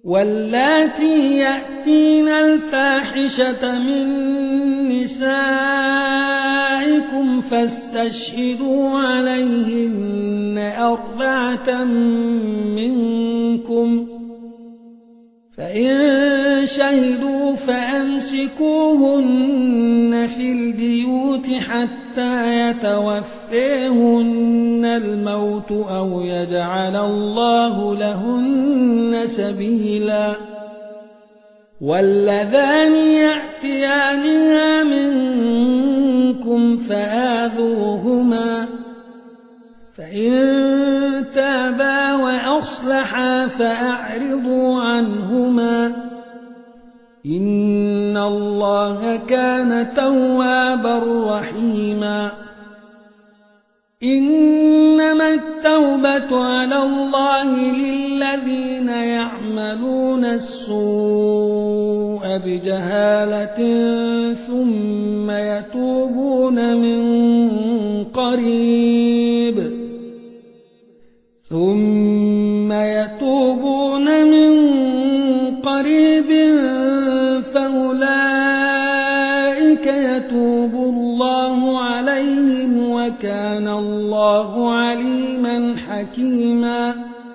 واللاتي يأتين الفاحشة من نسائكم فاستشهدوا عليهن 4 منكم، فإن شهدوا فأمسكوهن في البيوت حتى يتوفيهن الموت أو يجعل الله لهن سبيلا. واللذان يأتيانها منكم فآذوهما، فإن تابا وأصلحا فأعرضوا عنهما، إن الله كان توابا رحيما. إنما التوبة على الله للذين يعملون السوء بجهالة ثم يتوبون من قريب فأولئك يتوب الله عليهم وكان الله عليما حكيما.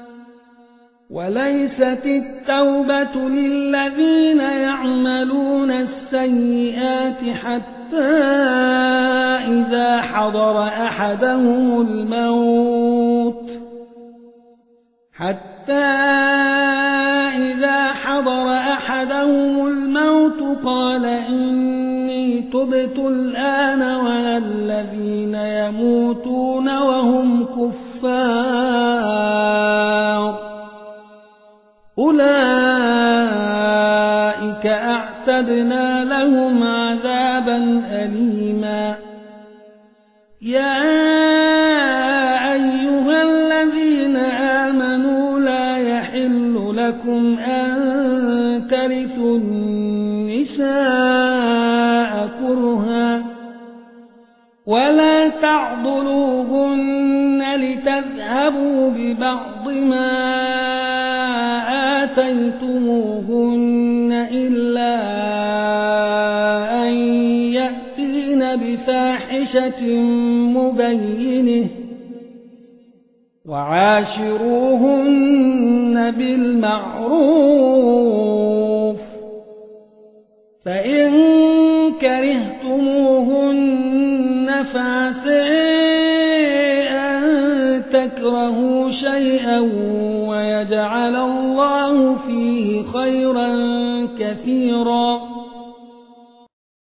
وليست التوبة للذين يعملون السيئات حتى إذا حضر أحدهم الموت قال إني تبت الآن، ولا الذين يموتون وهم كفار أولئك أعتدنا لهم عذابا أليما. يا أيها الذين آمنوا لا يحل لكم أن ترثوا النساء كرها ولا تعضلوهن لتذهبوا ببعض ما آتيتموهن إلا أن يأتين بفاحشة مبينة، وعاشروهن بالمعروف، فإن كرهتموهن فعسى أن تكرهوا شيئا ويجعل الله فيه خيرا كثيرا.